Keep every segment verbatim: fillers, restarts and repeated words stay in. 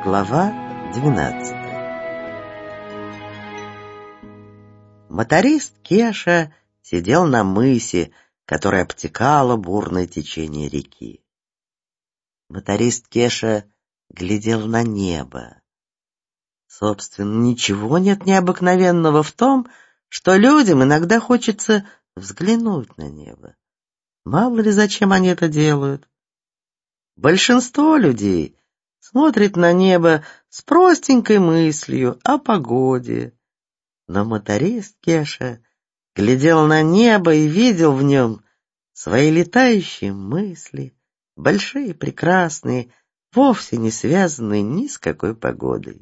Глава двенадцатая. Моторист Кеша сидел на мысе, который обтекало бурное течение реки. Моторист Кеша глядел на небо. Собственно, ничего нет необыкновенного в том, что людям иногда хочется взглянуть на небо. Мало ли зачем они это делают. Большинство людей смотрит на небо с простенькой мыслью о погоде. Но моторист Кеша глядел на небо и видел в нем свои летающие мысли, большие, прекрасные, вовсе не связанные ни с какой погодой.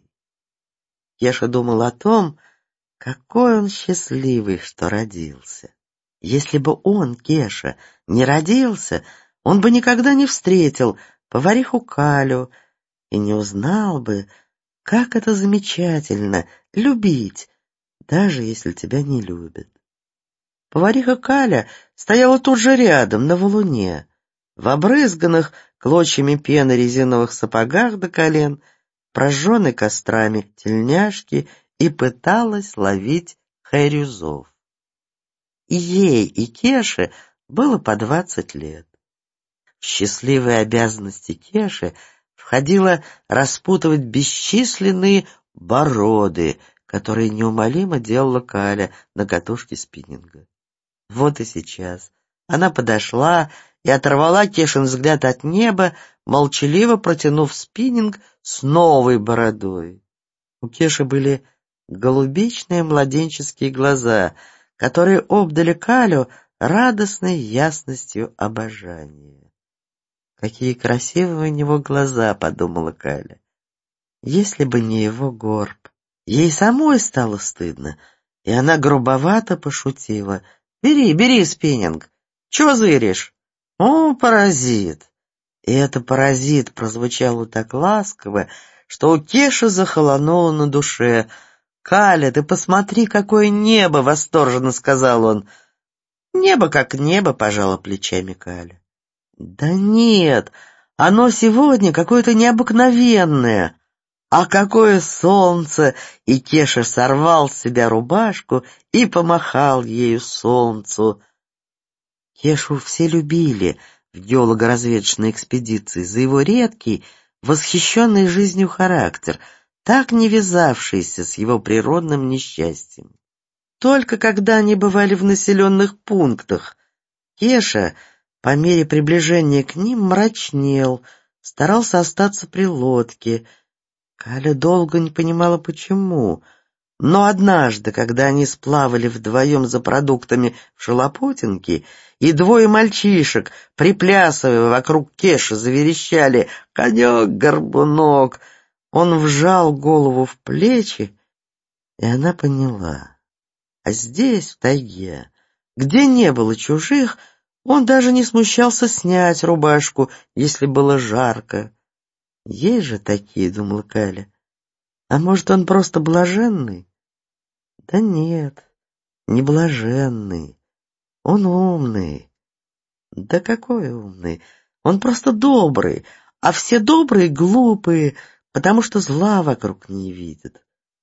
Кеша думал о том, какой он счастливый, что родился. Если бы он, Кеша, не родился, он бы никогда не встретил повариху Калю и не узнал бы, как это замечательно любить, даже если тебя не любят. Повариха Каля стояла тут же рядом, на валуне, в обрызганных клочьями пены резиновых сапогах до колен, прожженной кострами тельняшки, и пыталась ловить хайрюзов. И ей, и Кеше было по двадцать лет. В счастливые обязанности Кеши входило распутывать бесчисленные бороды, которые неумолимо делала Каля на катушке спиннинга. Вот и сейчас она подошла и оторвала Кешин взгляд от неба, молчаливо протянув спиннинг с новой бородой. У Кеши были голубичные младенческие глаза, которые обдали Калю радостной ясностью обожания. «Какие красивые у него глаза», — подумала Каля. «Если бы не его горб». Ей самой стало стыдно, и она грубовато пошутила. «Бери, бери спиннинг. Чего зыришь?» «О, паразит!» И это «паразит» прозвучало так ласково, что у Кеши захолонуло на душе. «Каля, ты посмотри, какое небо!» — восторженно сказал он. «Небо как небо», — пожала плечами Каля. «Да нет, оно сегодня какое-то необыкновенное. А какое солнце!» И Кеша сорвал с себя рубашку и помахал ею солнцу. Кешу все любили в геолого-разведочной экспедиции за его редкий, восхищенный жизнью характер, так не вязавшийся с его природным несчастьем. Только когда они бывали в населенных пунктах, Кеша, по мере приближения к ним, мрачнел, старался остаться при лодке. Каля долго не понимала, почему, но однажды, когда они сплавали вдвоем за продуктами в Шалопутинке, и двое мальчишек, приплясывая вокруг Кеши, заверещали «Конек-горбунок!», он вжал голову в плечи, и она поняла. А здесь, в тайге, где не было чужих, он даже не смущался снять рубашку, если было жарко. Есть же такие, думала Каля. А может, он просто блаженный? Да нет, не блаженный. Он умный. Да какой умный? Он просто добрый, а все добрые глупые, потому что зла вокруг не видят.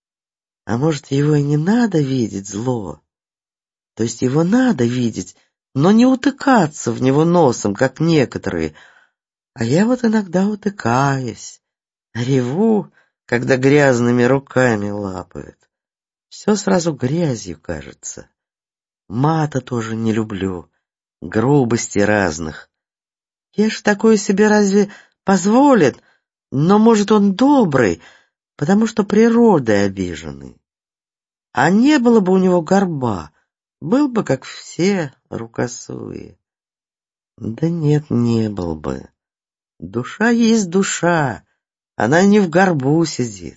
А может, его и не надо видеть, зло? То есть его надо видеть, но не утыкаться в него носом, как некоторые. А я вот иногда утыкаюсь, реву, когда грязными руками лапают. Все сразу грязью кажется. Мата тоже не люблю, грубости разных. Кеш такое себе разве позволит? Но, может, он добрый, потому что природой обиженный. А не было бы у него горба, был бы, как все, рукосуи. Да нет, не был бы. Душа есть душа, она не в горбу сидит.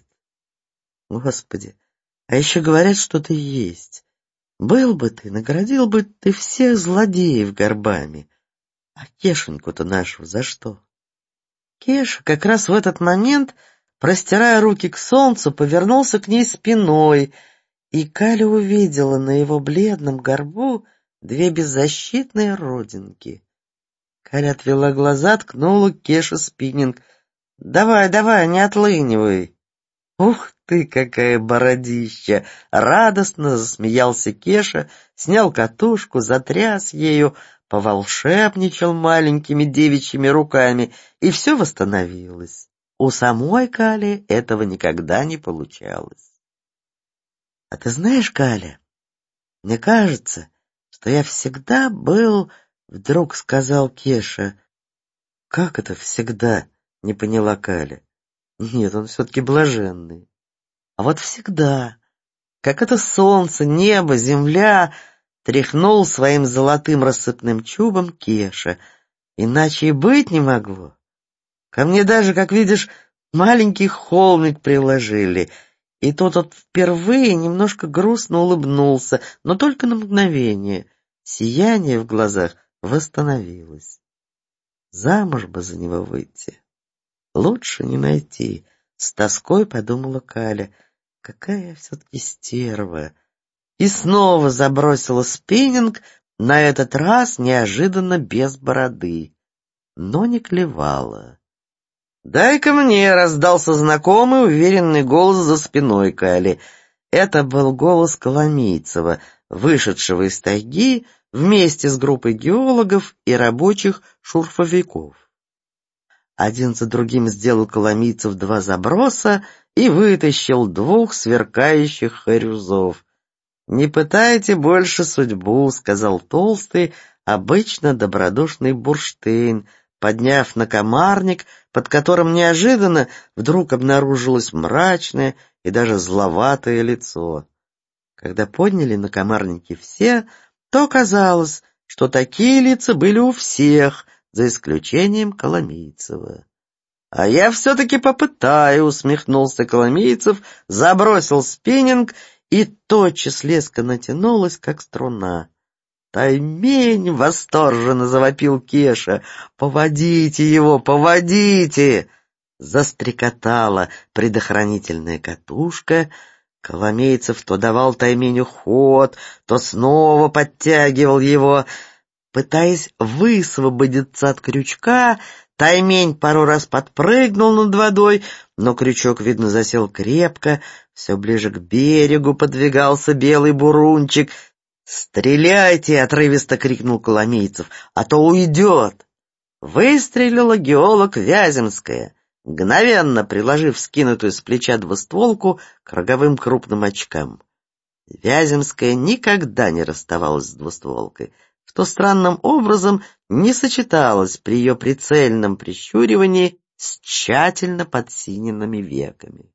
Господи, а еще говорят, что ты есть. Был бы ты, наградил бы ты всех злодеев горбами. А Кешеньку-то нашу за что? Кеша как раз в этот момент, простирая руки к солнцу, повернулся к ней спиной, и Каля увидела на его бледном горбу две беззащитные родинки. Каля отвела глаза, ткнула Кеша спиннинг. Давай, давай, не отлынивай. Ух ты, какая бородища! Радостно засмеялся Кеша, снял катушку, затряс ею, поволшебничал маленькими девичьими руками, и все восстановилось. У самой Кали этого никогда не получалось. А ты знаешь, Каля, мне кажется, что я всегда был, вдруг сказал Кеша. Как это всегда? Не поняла Каля. Нет, он все-таки блаженный. А вот всегда, как это солнце, небо, земля, тряхнул своим золотым рассыпным чубом Кеша. Иначе и быть не могло. Ко мне даже, как видишь, маленький холмик приложили. И тот вот впервые немножко грустно улыбнулся, но только на мгновение. Сияние в глазах восстановилось. Замуж бы за него выйти. Лучше не найти, с тоской подумала Каля. Какая я все-таки стерва. И снова забросила спиннинг, на этот раз неожиданно без бороды, но не клевала. «Дай-ка мне!» — раздался знакомый уверенный голос за спиной Кали. Это был голос Коломийцева, вышедшего из тайги вместе с группой геологов и рабочих шурфовиков. Один за другим сделал Коломийцев два заброса и вытащил двух сверкающих хорюзов. «Не пытайте больше судьбу», — сказал толстый, обычно добродушный Бурштейн, подняв накомарник, под которым неожиданно вдруг обнаружилось мрачное и даже зловатое лицо. Когда подняли накомарники все, то оказалось, что такие лица были у всех, за исключением Коломийцева. «А я все-таки попытаю», — усмехнулся Коломийцев, забросил спиннинг, и тотчас леска натянулась, как струна. «Таймень!» — восторженно завопил Кеша. «Поводите его, поводите!» Застрекотала предохранительная катушка. Коломейцев то давал Тайменю ход, то снова подтягивал его. Пытаясь высвободиться от крючка, Таймень пару раз подпрыгнул над водой, но крючок, видно, засел крепко. Все ближе к берегу подвигался белый бурунчик. «Стреляйте!» — отрывисто крикнул Коломейцев, «а то уйдет!» Выстрелила геолог Вяземская, мгновенно приложив скинутую с плеча двустволку к роговым крупным очкам. Вяземская никогда не расставалась с двустволкой, что странным образом не сочеталось при ее прицельном прищуривании с тщательно подсиненными веками.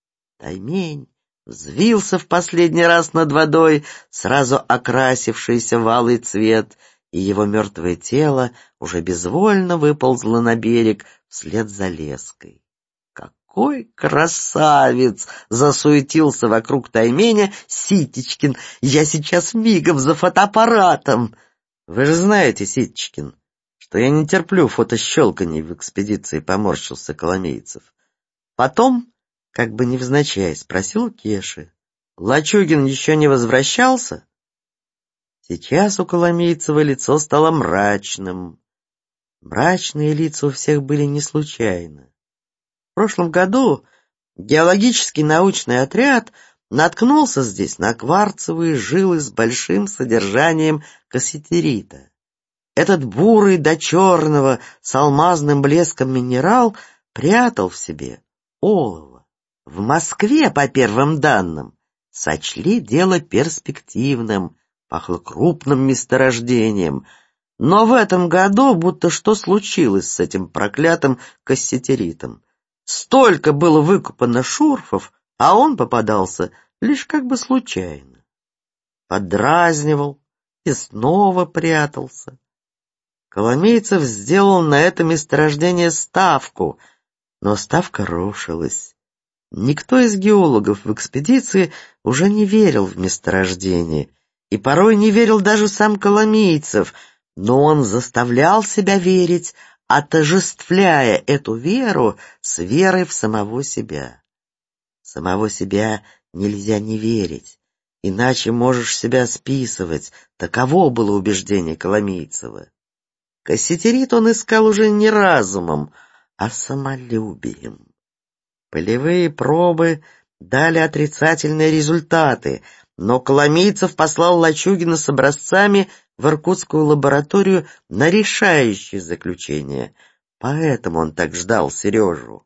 Таймень взвился в последний раз над водой, сразу окрасившийся в алый цвет, и его мертвое тело уже безвольно выползло на берег вслед за леской. «Какой красавец!» — засуетился вокруг Тайменя Ситечкин. «Я сейчас мигом за фотоаппаратом!» «Вы же знаете, Ситечкин, что я не терплю фотощелканий в экспедиции», — поморщился Коломейцев. Потом, как бы невзначай, спросил Кеши: «Лачугин еще не возвращался?» Сейчас у Коломейцева лицо стало мрачным. Мрачные лица у всех были не случайно. В прошлом году геологический научный отряд наткнулся здесь на кварцевые жилы с большим содержанием касситерита. Этот бурый до черного с алмазным блеском минерал прятал в себе олово. В Москве, по первым данным, сочли дело перспективным, пахло крупным месторождением. Но в этом году будто что случилось с этим проклятым касситеритом. Столько было выкопано шурфов, а он попадался лишь как бы случайно. Подразнивал и снова прятался. Коломейцев сделал на это месторождение ставку, но ставка рушилась. Никто из геологов в экспедиции уже не верил в месторождение, и порой не верил даже сам Коломейцев, но он заставлял себя верить, отождествляя эту веру с верой в самого себя. Самого себя нельзя не верить, иначе можешь себя списывать. Таково было убеждение Коломейцева. Касситерит он искал уже не разумом, а самолюбием. Полевые пробы дали отрицательные результаты, но Коломийцев послал Лачугина с образцами в иркутскую лабораторию на решающее заключение, поэтому он так ждал Сережу.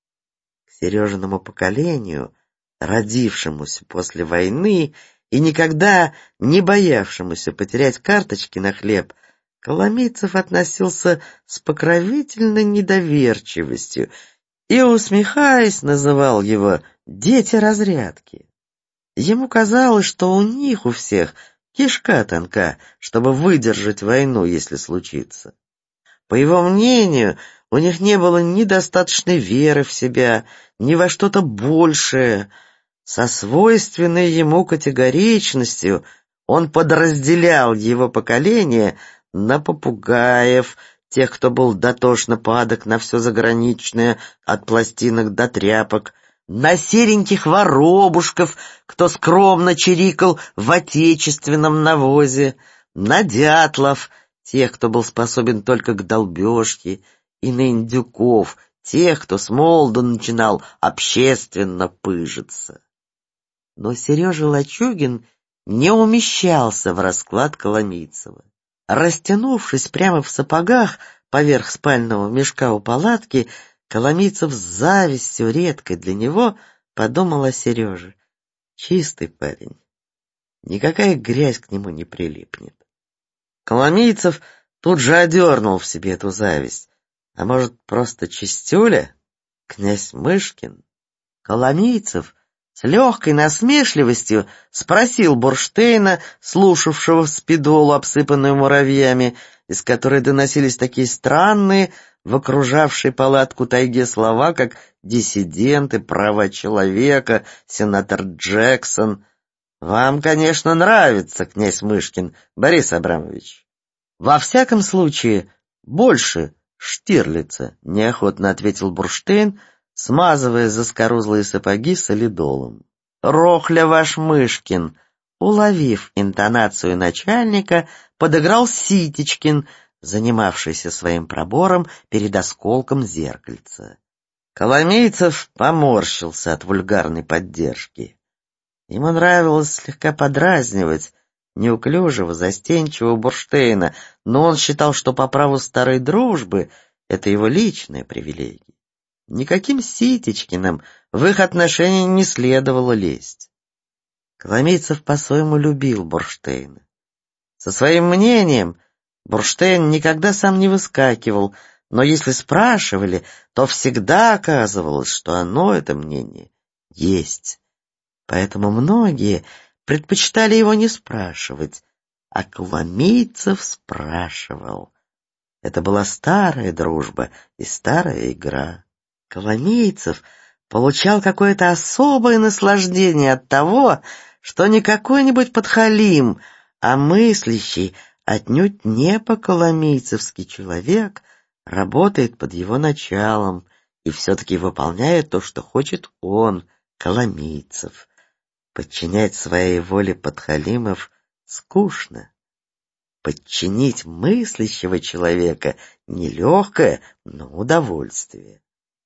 К Сережиному поколению, родившемуся после войны и никогда не боявшемуся потерять карточки на хлеб, Коломийцев относился с покровительной недоверчивостью и, усмехаясь, называл его «дети разрядки». Ему казалось, что у них у всех кишка тонка, чтобы выдержать войну, если случится. По его мнению, у них не было ни достаточной веры в себя, ни во что-то большее. Со свойственной ему категоричностью он подразделял его поколение на попугаев, тех, кто был дотошно падок на все заграничное, от пластинок до тряпок, на сереньких воробушков, кто скромно чирикал в отечественном навозе, на дятлов, тех, кто был способен только к долбежке, и на индюков, тех, кто с молоду начинал общественно пыжиться. Но Сережа Лачугин не умещался в расклад Коломийцева. Растянувшись прямо в сапогах поверх спального мешка у палатки, Коломийцев с завистью, редкой для него, подумал о Сереже. Чистый парень. Никакая грязь к нему не прилипнет. Коломийцев тут же одернул в себе эту зависть. А может, просто чистюля? Князь Мышкин? Коломийцев с легкой насмешливостью спросил Бурштейна, слушавшего в спидолу, обсыпанную муравьями, из которой доносились такие странные, в окружавшей палатку тайге слова, как «диссиденты», «права человека», «сенатор Джексон». «Вам, конечно, нравится, князь Мышкин, Борис Абрамович». «Во всяком случае, больше Штирлица», — неохотно ответил Бурштейн, смазывая заскорузлые сапоги солидолом. «Рохля ваш Мышкин», — уловив интонацию начальника, подыграл Ситечкин, занимавшийся своим пробором перед осколком зеркальца. Коломийцев поморщился от вульгарной поддержки. Ему нравилось слегка подразнивать неуклюжего, застенчивого Бурштейна, но он считал, что по праву старой дружбы это его личная привилегия. Никаким Ситечкиным в их отношения не следовало лезть. Коломийцев по-своему любил Бурштейна. Со своим мнением Бурштейн никогда сам не выскакивал, но если спрашивали, то всегда оказывалось, что оно, это мнение, есть. Поэтому многие предпочитали его не спрашивать, а Коломийцев спрашивал. Это была старая дружба и старая игра. Коломийцев получал какое-то особое наслаждение от того, что не какой-нибудь подхалим, а мыслящий, отнюдь не по-коломийцевски человек работает под его началом и все-таки выполняет то, что хочет он, Коломийцев. Подчинять своей воле подхалимов скучно. Подчинить мыслящего человека нелегкое, но удовольствие.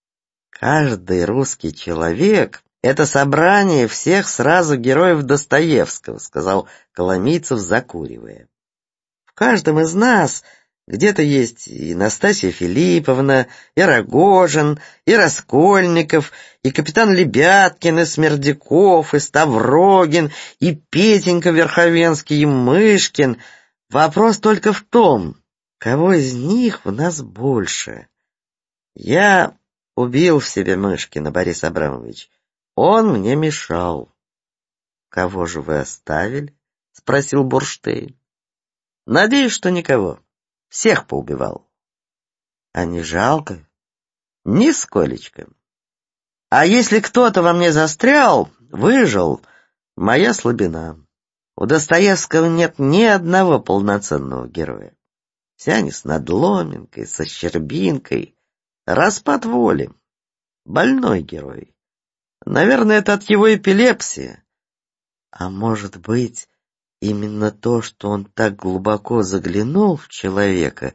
Каждый русский человек — это собрание всех сразу героев Достоевского, сказал Коломийцев, закуривая. В каждом из нас где-то есть и Настасья Филипповна, и Рогожин, и Раскольников, и капитан Лебяткин, и Смердяков, и Ставрогин, и Петенька Верховенский, и Мышкин. Вопрос только в том, кого из них в нас больше. Я убил в себе Мышкина, Борис Абрамович. Он мне мешал. Кого же вы оставили? Спросил Бурштейн. Надеюсь, что никого. Всех поубивал. А не жалко? Нисколечко. А если кто-то во мне застрял, выжил, моя слабина. У Достоевского нет ни одного полноценного героя. Все они с надломинкой, со щербинкой. Распад воли. Больной герой. Наверное, это от его эпилепсии. А может быть, именно то, что он так глубоко заглянул в человека,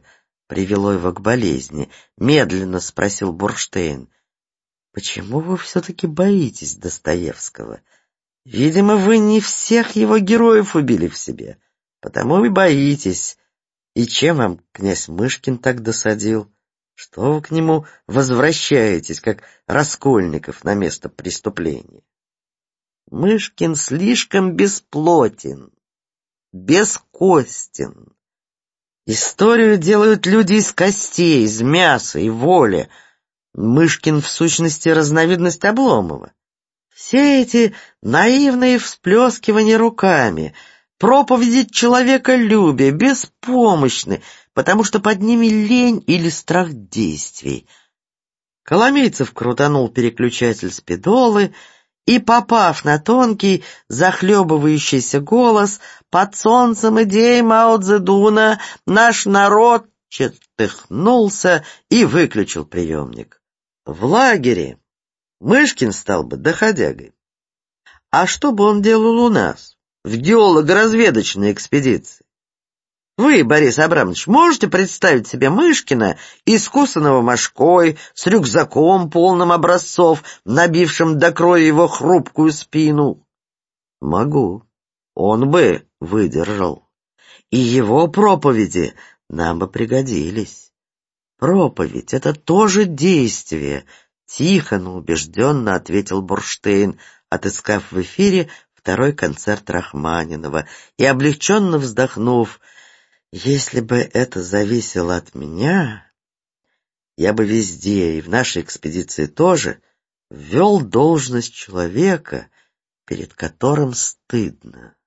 привело его к болезни? Медленно спросил Бурштейн. Почему вы все-таки боитесь Достоевского? Видимо, вы не всех его героев убили в себе, потому и боитесь. И чем вам князь Мышкин так досадил? Что вы к нему возвращаетесь, как Раскольников, на место преступления? Мышкин слишком бесплотен, бескостен. Историю делают люди из костей, из мяса и воли. Мышкин в сущности разновидность Обломова. Все эти наивные всплескивания руками, проповеди человеколюбия беспомощны, потому что под ними лень или страх действий. Коломейцев крутанул переключатель спидолы и, попав на тонкий, захлебывающийся голос, под солнцем идей Мао Цзэдуна наш народ чертыхнулся и выключил приемник. В лагере Мышкин стал бы доходягой. А что бы он делал у нас, в геолого-разведочной экспедиции? Вы, Борис Абрамович, можете представить себе Мышкина, искусанного мошкой, с рюкзаком, полным образцов, набившим до крови его хрупкую спину? Могу. Он бы выдержал. И его проповеди нам бы пригодились. Проповедь — это тоже действие, тихо, но убежденно ответил Бурштейн, отыскав в эфире второй концерт Рахманинова и облегченно вздохнув: если бы это зависело от меня, я бы везде, и в нашей экспедиции тоже, ввел должность человека, перед которым стыдно.